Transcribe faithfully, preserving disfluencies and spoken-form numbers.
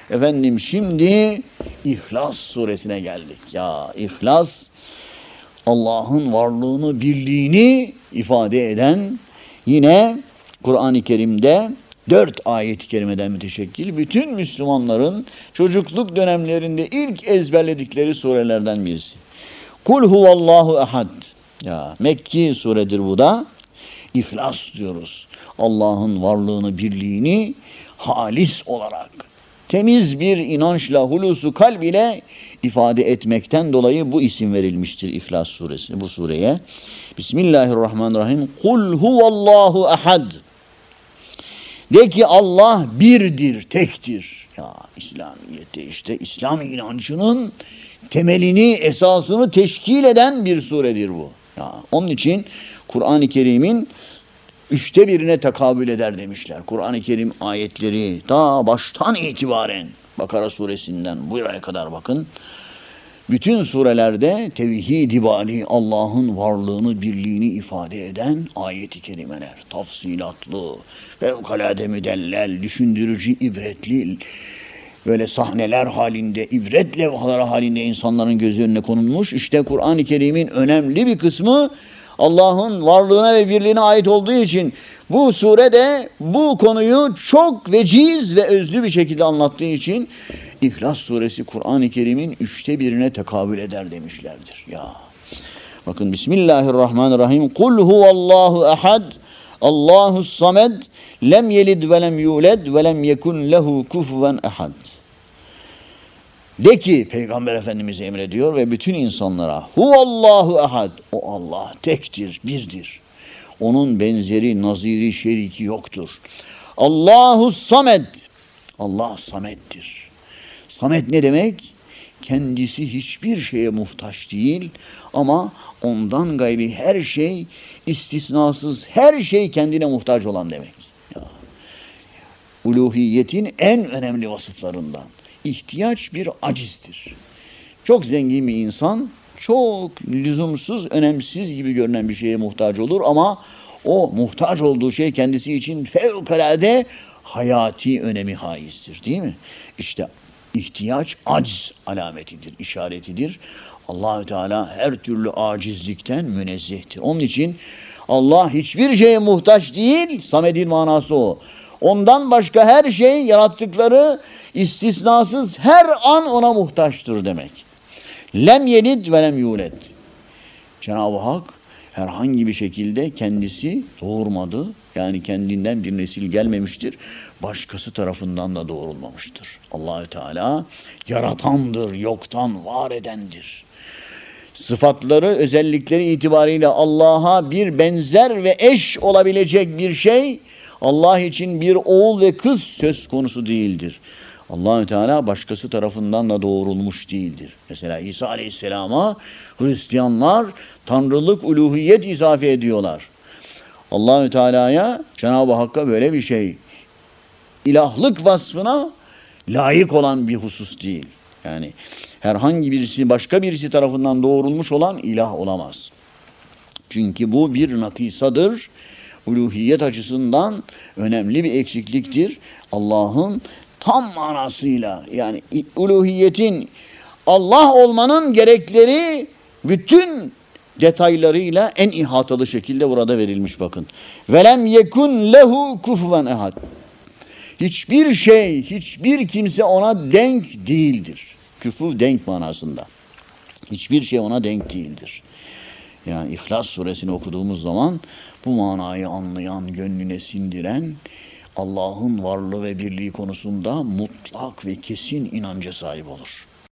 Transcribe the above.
Efendim şimdi İhlas suresine geldik. Ya İhlas Allah'ın varlığını, birliğini ifade eden yine Kur'an-ı Kerim'de dört ayet-i kerimeden müteşekkil bütün Müslümanların çocukluk dönemlerinde ilk ezberledikleri surelerden birisi. Kul huvallahu ehad. Ya Mekki suredir bu da. İhlas diyoruz. Allah'ın varlığını, birliğini halis olarak, temiz bir inançla, hulusu kalb ile ifade etmekten dolayı bu isim verilmiştir İhlas suresi, bu sureye. Bismillahirrahmanirrahim. Kul huvallahu ehad. De ki Allah birdir, tektir. Ya İslamiyet'te işte İslam inancının temelini, esasını teşkil eden bir suredir bu. Ya onun için Kur'an-ı Kerim'in üçte birine tekabül eder demişler. Kur'an-ı Kerim ayetleri daha baştan itibaren Bakara suresinden buraya kadar bakın. Bütün surelerde tevhid-i bali, Allah'ın varlığını, birliğini ifade eden ayet-i kerimeler. Tafsilatlı, fevkalade müdellel, düşündürücü, ibretli, böyle sahneler halinde, ibret levhaları halinde insanların göz önüne konulmuş. İşte Kur'an-ı Kerim'in önemli bir kısmı Allah'ın varlığına ve birliğine ait olduğu için bu surede bu konuyu çok veciz ve özlü bir şekilde anlattığı için İhlas suresi Kur'an-ı Kerim'in üçte birine tekabül eder demişlerdir. Ya bakın Bismillahirrahmanirrahim. Kul huvallahu ehad. Allahus samed. Lem yelid ve lem yulad ve lem yekun lehu kufuven ehad. De ki Peygamber Efendimiz emrediyor ve bütün insanlara huvallahu ehad. O Allah tektir, birdir. Onun benzeri, naziri, şeriki yoktur. Allahus samed. Allah samettir. Samet ne demek? Kendisi hiçbir şeye muhtaç değil ama ondan gayri her şey, istisnasız her şey kendine muhtaç olan demek. Ya. Uluhiyetin en önemli vasıflarından. İhtiyaç bir acizdir. Çok zengin bir insan, çok lüzumsuz, önemsiz gibi görünen bir şeye muhtaç olur ama o muhtaç olduğu şey kendisi için fevkalade hayati önemi haizdir, değil mi? İşte ihtiyaç aciz alametidir, işaretidir. Allahü Teala her türlü acizlikten münezzehtir. Onun için Allah hiçbir şeye muhtaç değil, Samed'in manası o. Ondan başka her şey, yarattıkları istisnasız her an ona muhtaçtır demek. Lem yelid ve lem yulad. Cenab-ı Hak herhangi bir şekilde kendisi doğurmadı. Yani kendinden bir nesil gelmemiştir. Başkası tarafından da doğurulmamıştır. Allahü Teala yaratandır, yoktan var edendir. Sıfatları, özellikleri itibariyle Allah'a bir benzer ve eş olabilecek bir şey Allah için bir oğul ve kız söz konusu değildir. Allahü Teala başkası tarafından da doğurulmuş değildir. Mesela İsa Aleyhisselam'a Hristiyanlar tanrılık, uluhiyet izafe ediyorlar. Allahü Teala'ya, Cenab-ı Hakk'a böyle bir şey, ilahlık vasfına layık olan bir husus değil. Yani herhangi birisi başka birisi tarafından doğurulmuş olan ilah olamaz. Çünkü bu bir nakisadır. Uluhiyet açısından önemli bir eksikliktir. Allah'ın tam manasıyla yani uluhiyetin, Allah olmanın gerekleri bütün detaylarıyla en ihatalı şekilde burada verilmiş bakın. Velem yekun lehu kufuven ehad. Hiçbir şey, hiçbir kimse ona denk değildir. Küfü denk manasında. Hiçbir şey ona denk değildir. Yani İhlas suresini okuduğumuz zaman bu manayı anlayan, gönlüne sindiren, Allah'ın varlığı ve birliği konusunda mutlak ve kesin inanca sahip olur.